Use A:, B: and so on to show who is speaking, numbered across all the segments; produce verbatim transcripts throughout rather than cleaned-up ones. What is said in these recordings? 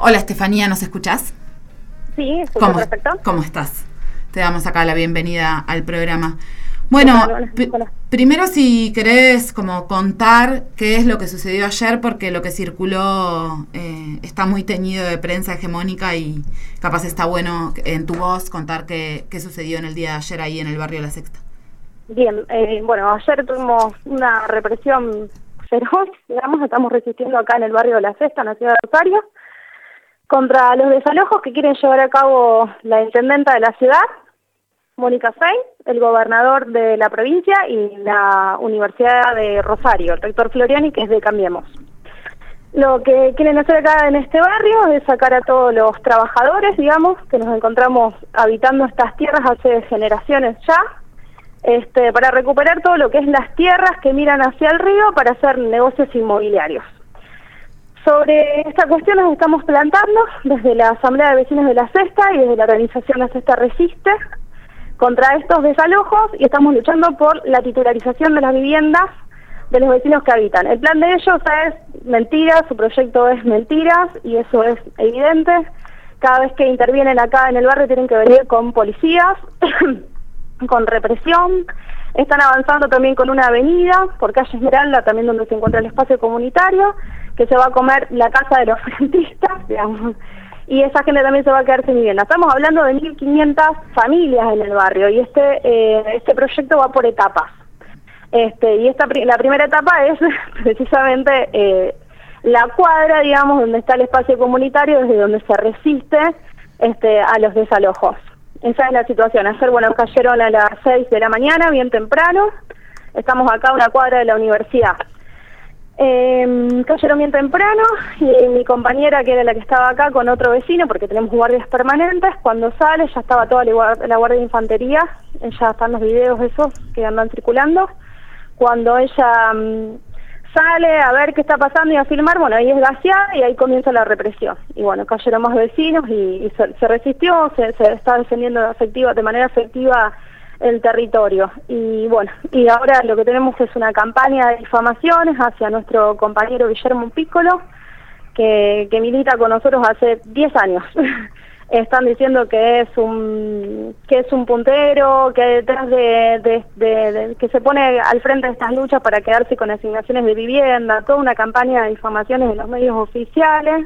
A: Hola Estefanía, ¿nos escuchás?
B: Sí, escucho perfecto.
A: ¿Cómo estás? Te damos acá la bienvenida al programa. Bueno, p- primero si querés como contar qué es lo que sucedió ayer, porque lo que circuló eh, está muy teñido de prensa hegemónica y capaz está bueno en tu voz contar qué, qué sucedió en el día de ayer ahí en el barrio La Sexta.
B: Bien, eh, bueno, ayer tuvimos una represión feroz, digamos, estamos resistiendo acá en el barrio de La Sexta, en la ciudad de Rosario, contra los desalojos que quieren llevar a cabo la intendenta de la ciudad, Mónica Fey, el gobernador de la provincia y la Universidad de Rosario, el rector Floriani, que es de Cambiemos. Lo que quieren hacer acá en este barrio es sacar a todos los trabajadores, digamos, que nos encontramos habitando estas tierras hace generaciones ya, este, para recuperar todo lo que es las tierras que miran hacia el río para hacer negocios inmobiliarios. Sobre esta cuestión nos estamos plantando desde la Asamblea de Vecinos de La Sexta y desde la organización La Sexta Resiste contra estos desalojos y estamos luchando por la titularización de las viviendas de los vecinos que habitan. El plan de ellos es mentira, su proyecto es mentiras y eso es evidente. Cada vez que intervienen acá en el barrio tienen que venir con policías, con represión. Están avanzando también con una avenida por calle Esmeralda, también donde se encuentra el espacio comunitario, que se va a comer la casa de los rentistas, digamos, y esa gente también se va a quedar sin vivienda. Estamos hablando de mil quinientas familias en el barrio y este eh, este proyecto va por etapas. Este y esta la primera etapa es precisamente eh, la cuadra, digamos, donde está el espacio comunitario, desde donde se resiste este a los desalojos. Esa es la situación. Ayer, bueno, cayeron a las seis de la mañana, bien temprano. Estamos acá a una cuadra de la universidad. Eh, cayeron bien temprano y mi compañera, que era la que estaba acá con otro vecino, porque tenemos guardias permanentes, cuando sale ya estaba toda la guardia de infantería, ya están los videos esos que andan circulando. Cuando ella um, sale a ver qué está pasando y a filmar, bueno, ahí es gaseada y ahí comienza la represión. Y bueno, cayeron más vecinos y, y se, se resistió, se, se está defendiendo efectiva, de manera efectiva el territorio. Y bueno, y ahora lo que tenemos es una campaña de difamaciones hacia nuestro compañero Guillermo Piccolo, que, que milita con nosotros hace diez años. Están diciendo que es un que es un puntero, que detrás de, de, de, de que se pone al frente de estas luchas para quedarse con asignaciones de vivienda, toda una campaña de difamaciones en los medios oficiales,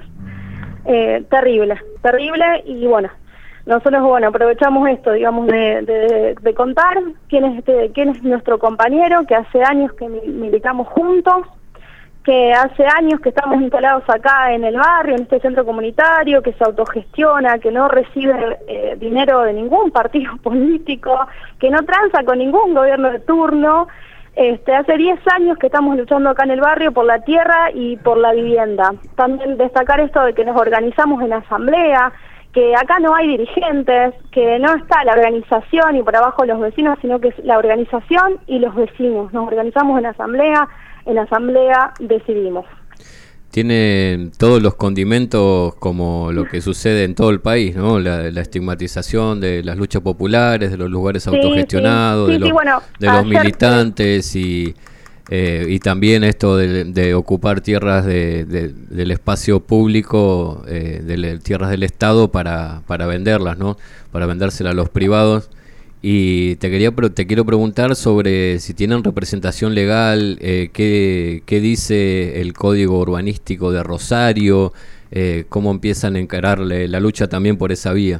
B: eh, terrible, terrible. Y bueno, nosotros bueno aprovechamos esto, digamos, de, de, de contar quién es este, quién es nuestro compañero, que hace años que militamos juntos, que hace años que estamos instalados acá en el barrio, en este centro comunitario, que se autogestiona, que no recibe eh, dinero de ningún partido político, que no transa con ningún gobierno de turno. Este, hace diez años que estamos luchando acá en el barrio por la tierra y por la vivienda. También destacar esto de que nos organizamos en asamblea, que acá no hay dirigentes, que no está la organización y por abajo los vecinos, sino que es la organización y los vecinos. Nos organizamos en asamblea, en asamblea decidimos.
C: Tiene todos los condimentos como lo que sucede en todo el país, ¿no? La, la estigmatización de las luchas populares, de los lugares sí, autogestionados, sí, sí, de los, sí, bueno, de los militantes y, eh, y también esto de, de ocupar tierras de, de, del espacio público, eh, de tierras del Estado para, para venderlas, ¿no? Para vendérselas a los privados. Y te quería te quiero preguntar sobre si tienen representación legal, eh, qué, qué dice el Código Urbanístico de Rosario, eh, cómo empiezan a encarar la lucha también por esa vía.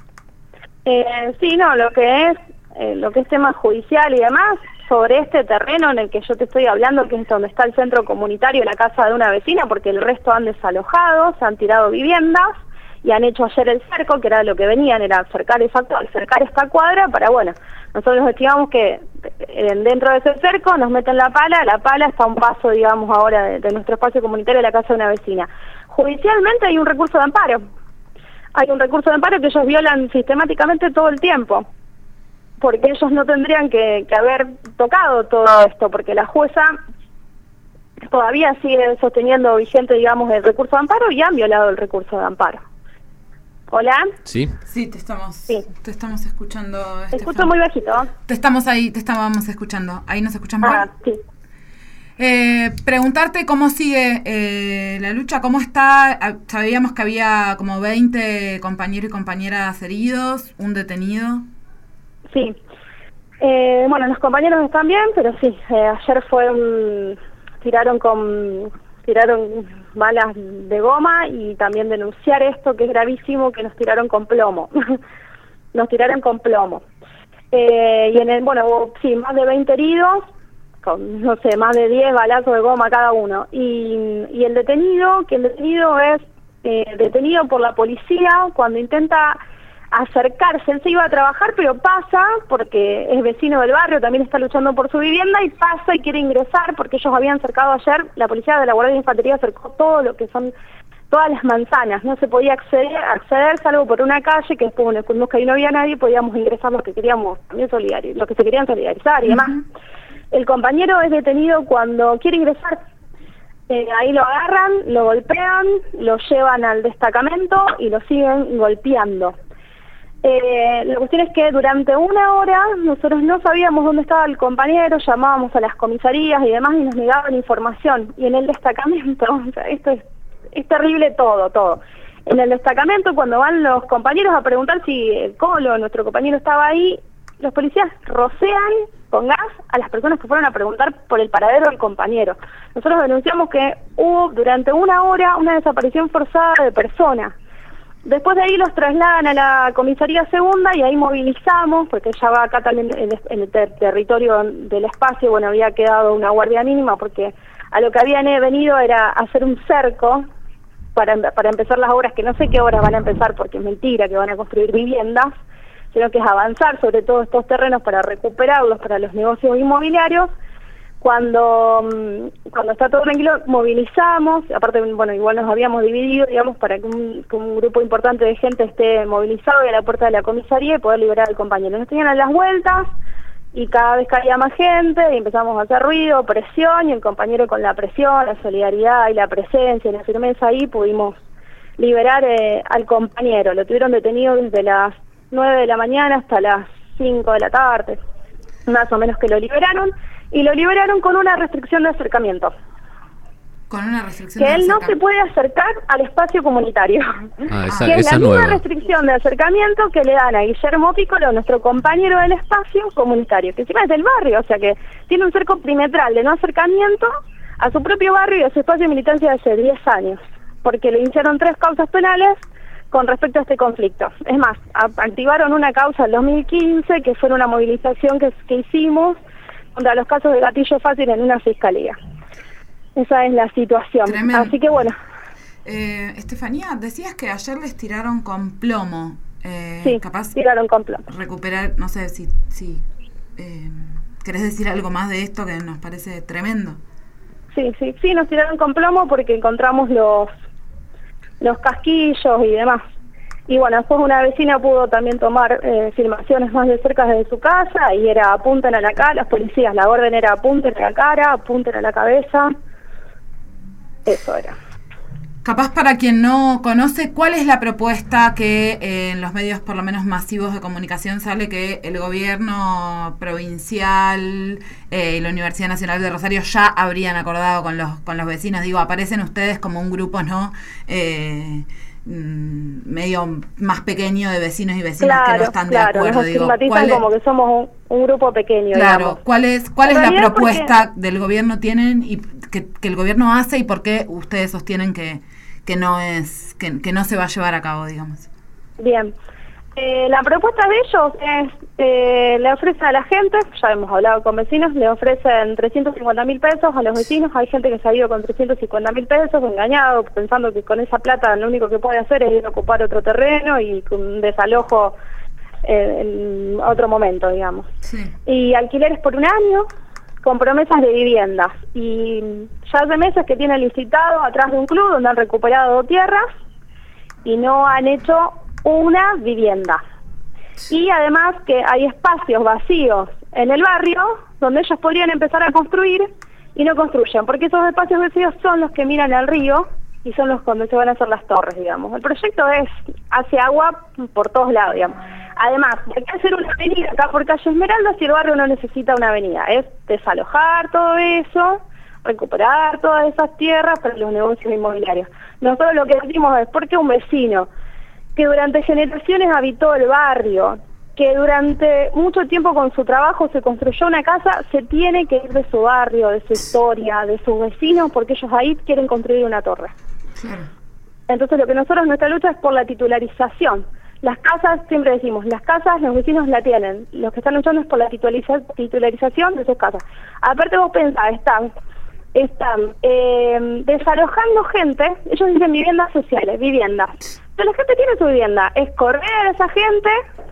B: Eh, sí, no, lo que es eh, lo que es tema judicial y demás, sobre este terreno en el que yo te estoy hablando, que es donde está el centro comunitario, la casa de una vecina, porque el resto han desalojado, se han tirado viviendas, y han hecho ayer el cerco, que era lo que venían, era cercar exacto, cercar esta cuadra para, bueno, nosotros estimamos que dentro de ese cerco nos meten la pala, la pala está a un paso, digamos, ahora de, de nuestro espacio comunitario de la casa de una vecina. Judicialmente hay un recurso de amparo, hay un recurso de amparo que ellos violan sistemáticamente todo el tiempo, porque ellos no tendrían que, que haber tocado todo esto, porque la jueza todavía sigue sosteniendo vigente, digamos, el recurso de amparo y han violado el recurso de amparo. ¿Hola?
C: Sí.
A: Sí, te estamos,
B: sí.
A: te estamos escuchando.
B: Te escucho muy bajito.
A: Te estamos ahí, te estábamos escuchando. ¿Ahí nos escuchamos?
B: Ah, sí.
A: Eh, preguntarte cómo sigue eh, la lucha, cómo está. Sabíamos que había como veinte compañeros y compañeras heridos, un detenido.
B: Sí. Eh, bueno, los compañeros están bien, pero sí, eh, ayer fue un, tiraron con tiraron balas de goma y también denunciar esto que es gravísimo, que nos tiraron con plomo. Nos tiraron con plomo. Eh, y en el, bueno, hubo, sí, más de veinte heridos, con, no sé, más de diez balazos de goma cada uno. Y, y el detenido, que el detenido es eh, detenido por la policía cuando intenta acercarse. Él se iba a trabajar, pero pasa, porque es vecino del barrio, también está luchando por su vivienda, y pasa y quiere ingresar, porque ellos habían cercado ayer, la policía de la Guardia de Infantería cercó todo lo que son todas las manzanas, no se podía acceder, acceder salvo por una calle, que después, bueno, cuando ahí no había nadie, podíamos ingresar los que queríamos, también solidarizar, los que se querían solidarizar y demás. Uh-huh. El compañero es detenido cuando quiere ingresar, eh, ahí lo agarran, lo golpean, lo llevan al destacamento y lo siguen golpeando. Eh, la cuestión es que durante una hora nosotros no sabíamos dónde estaba el compañero, llamábamos a las comisarías y demás y nos negaban información. Y en el destacamento, o sea, esto es, es terrible todo, todo. En el destacamento, cuando van los compañeros a preguntar si el Colo, nuestro compañero, estaba ahí, los policías rocean con gas a las personas que fueron a preguntar por el paradero del compañero. Nosotros denunciamos que hubo durante una hora una desaparición forzada de personas. Después de ahí los trasladan a la comisaría segunda y ahí movilizamos, porque ya va acá también en el, en el ter territorio del espacio, bueno, había quedado una guardia mínima porque a lo que habían venido era hacer un cerco para, para empezar las obras, que no sé qué obras van a empezar porque es mentira que van a construir viviendas, sino que es avanzar sobre todos estos terrenos para recuperarlos para los negocios inmobiliarios. Cuando cuando está todo tranquilo, movilizamos, aparte, bueno, igual nos habíamos dividido, digamos, para que un, que un grupo importante de gente esté movilizado y a la puerta de la comisaría y poder liberar al compañero. Nos tenían a las vueltas y cada vez caía más gente y empezamos a hacer ruido, presión, y el compañero con la presión, la solidaridad y la presencia y la firmeza ahí pudimos liberar eh, al compañero. Lo tuvieron detenido desde las nueve de la mañana hasta las cinco de la tarde, más o menos que lo liberaron. Y lo liberaron con una restricción de acercamiento.
A: Con una restricción
B: que
A: de
B: él no se puede acercar al espacio comunitario.
C: Ah, esa,
B: que es
C: esa
B: la
C: nueva.
B: misma restricción de acercamiento que le dan a Guillermo Piccolo, nuestro compañero del espacio comunitario, que encima es del barrio, o sea que tiene un cerco perimetral de no acercamiento a su propio barrio y a su espacio de militancia de hace diez años, porque le iniciaron tres causas penales con respecto a este conflicto. Es más, a, activaron una causa en dos mil quince, que fue una movilización que, que hicimos contra los casos de gatillo fácil en una fiscalía. Esa es la situación.
A: Tremendo.
B: Así que bueno.
A: Eh, Estefanía, decías que ayer les tiraron con plomo. Eh,
B: sí,
A: capaz
B: tiraron con plomo.
A: Recuperar, no sé si, si eh, querés decir algo más de esto que nos parece tremendo.
B: Sí, sí, sí, nos tiraron con plomo porque encontramos los, los casquillos y demás. Y bueno, después una vecina pudo también tomar eh, filmaciones más de cerca desde su casa y era apunten a la cara, los policías, la orden era apunten a la cara, apunten a la cabeza, eso era.
A: Capaz para quien no conoce, ¿cuál es la propuesta que eh, en los medios por lo menos masivos de comunicación sale que el gobierno provincial eh, y la Universidad Nacional de Rosario ya habrían acordado con los, con los vecinos? Digo, aparecen ustedes como un grupo, ¿no?, Eh, medio más pequeño de vecinos y vecinas, claro, que no están
B: claro,
A: de acuerdo.
B: Nos
A: digo,
B: estigmatizan como que somos un, un grupo pequeño.
A: Claro,
B: digamos.
A: ¿cuál es cuál
B: en
A: es la propuesta
B: porque...
A: del gobierno tienen y que, que el gobierno hace y por qué ustedes sostienen que, que no es que, que no se va a llevar a cabo, digamos?
B: Bien. Eh, la propuesta de ellos es, eh, le ofrecen a la gente, ya hemos hablado con vecinos, le ofrecen trescientos cincuenta mil pesos a los vecinos. Hay gente que se ha ido con trescientos cincuenta mil pesos, engañado, pensando que con esa plata lo único que puede hacer es ir a ocupar otro terreno y con un desalojo eh, en otro momento, digamos.
A: Sí.
B: Y alquileres por un año, con promesas de viviendas. Y ya hace meses que tienen licitado atrás de un club donde han recuperado tierras y no han hecho una vivienda. Y además que hay espacios vacíos en el barrio donde ellos podrían empezar a construir y no construyen, porque esos espacios vacíos son los que miran al río y son los donde se van a hacer las torres, digamos. El proyecto es hace agua por todos lados, digamos. Además, hay que hacer una avenida acá por calle Esmeralda si el barrio no necesita una avenida. Es desalojar todo eso, recuperar todas esas tierras para los negocios inmobiliarios. Nosotros lo que decimos es, ¿por qué un vecino que durante generaciones habitó el barrio, que durante mucho tiempo con su trabajo se construyó una casa, se tiene que ir de su barrio, de su historia, de sus vecinos, porque ellos ahí quieren construir una torre?
A: Claro.
B: Entonces lo que nosotros, nuestra lucha es por la titularización. Las casas, siempre decimos, las casas los vecinos la tienen, los que están luchando es por la titulariza titularización de sus casas. Aparte vos pensás, están, están eh, desalojando gente, ellos dicen viviendas sociales, viviendas. Pero la gente tiene su vivienda, es correr a esa gente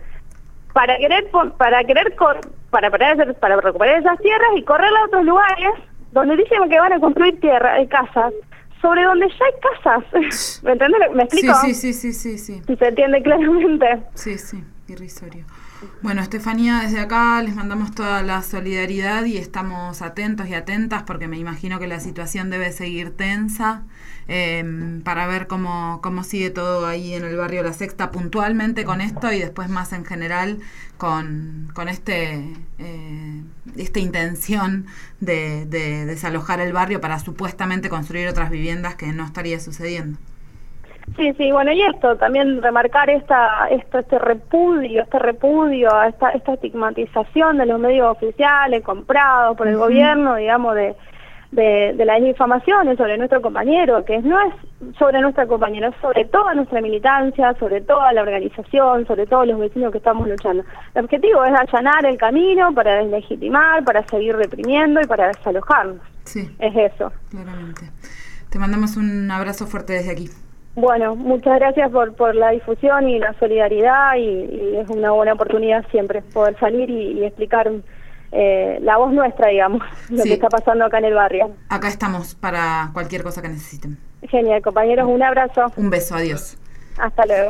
B: para querer para querer cor, para, para, para recuperar esas tierras y correrla a otros lugares donde dicen que van a construir tierra, eh, casas, sobre donde ya hay casas. ¿Me entiendes? ¿Me explico?
A: Sí, sí, sí, sí, sí.
B: Si se entiende claramente.
A: Sí, sí, irrisorio. Bueno, Estefanía, desde acá les mandamos toda la solidaridad y estamos atentos y atentas porque me imagino que la situación debe seguir tensa eh, para ver cómo, cómo sigue todo ahí en el barrio La Sexta puntualmente con esto y después más en general con, con este eh, esta intención de, de desalojar el barrio para supuestamente construir otras viviendas que no estaría sucediendo.
B: Sí, sí, bueno, y esto, también remarcar esta, esto, este repudio, este repudio, a esta, esta estigmatización de los medios oficiales comprados por el uh-huh. gobierno, digamos, de, de, de las difamaciones sobre nuestro compañero, que no es sobre nuestra compañera, es sobre toda nuestra militancia, sobre toda la organización, sobre todos los vecinos que estamos luchando. El objetivo es allanar el camino para deslegitimar, para seguir reprimiendo y para desalojarnos.
A: Sí.
B: Es eso.
A: Claramente. Te mandamos un abrazo fuerte desde aquí.
B: Bueno, muchas gracias por, por la difusión y la solidaridad y, y es una buena oportunidad siempre poder salir y, y explicar eh, la voz nuestra, digamos, lo sí. que está pasando acá en el barrio.
A: Acá estamos para cualquier cosa que necesiten.
B: Genial, compañeros, un abrazo.
A: Un beso, adiós.
B: Hasta luego.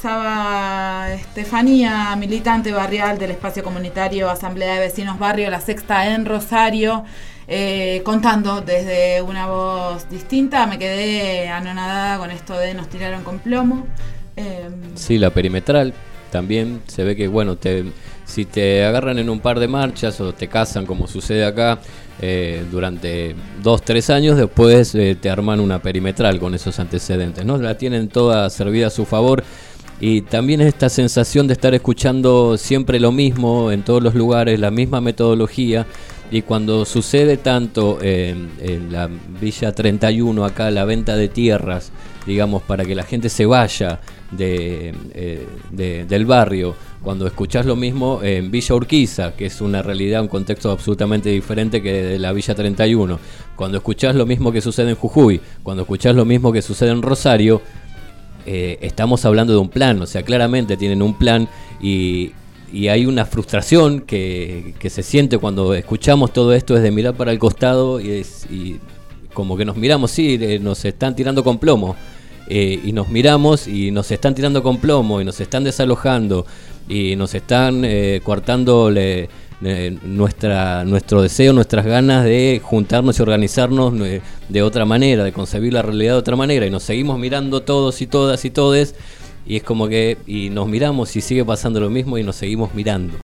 A: Pasaba Estefanía, militante barrial del espacio comunitario Asamblea de Vecinos Barrio La Sexta en Rosario. Eh, contando desde una voz distinta. Me quedé anonadada con esto de nos tiraron con plomo. Eh,
C: sí, la perimetral también se ve que, bueno, te, si te agarran en un par de marchas o te casan como sucede acá eh, durante dos, tres años, después eh, te arman una perimetral con esos antecedentes, ¿no? La tienen toda servida a su favor. Y también esta sensación de estar escuchando siempre lo mismo en todos los lugares, la misma metodología. Y cuando sucede tanto eh, en la Villa treinta y uno, acá la venta de tierras, digamos, para que la gente se vaya de, eh, de, del barrio, cuando escuchás lo mismo en Villa Urquiza, que es una realidad, un contexto absolutamente diferente que de la Villa treinta y uno, cuando escuchás lo mismo que sucede en Jujuy, cuando escuchás lo mismo que sucede en Rosario, eh, estamos hablando de un plan, o sea, claramente tienen un plan y... Y hay una frustración que, que se siente cuando escuchamos todo esto, es de mirar para el costado y, es, y como que nos miramos, sí, eh, nos están tirando con plomo. Eh, y nos miramos y nos están tirando con plomo y nos están desalojando y nos están eh, coartando le, le, nuestra, nuestro deseo, nuestras ganas de juntarnos y organizarnos de, de otra manera, de concebir la realidad de otra manera. Y nos seguimos mirando todos y todas y todes. Y es como que y nos miramos y sigue pasando lo mismo y nos seguimos mirando.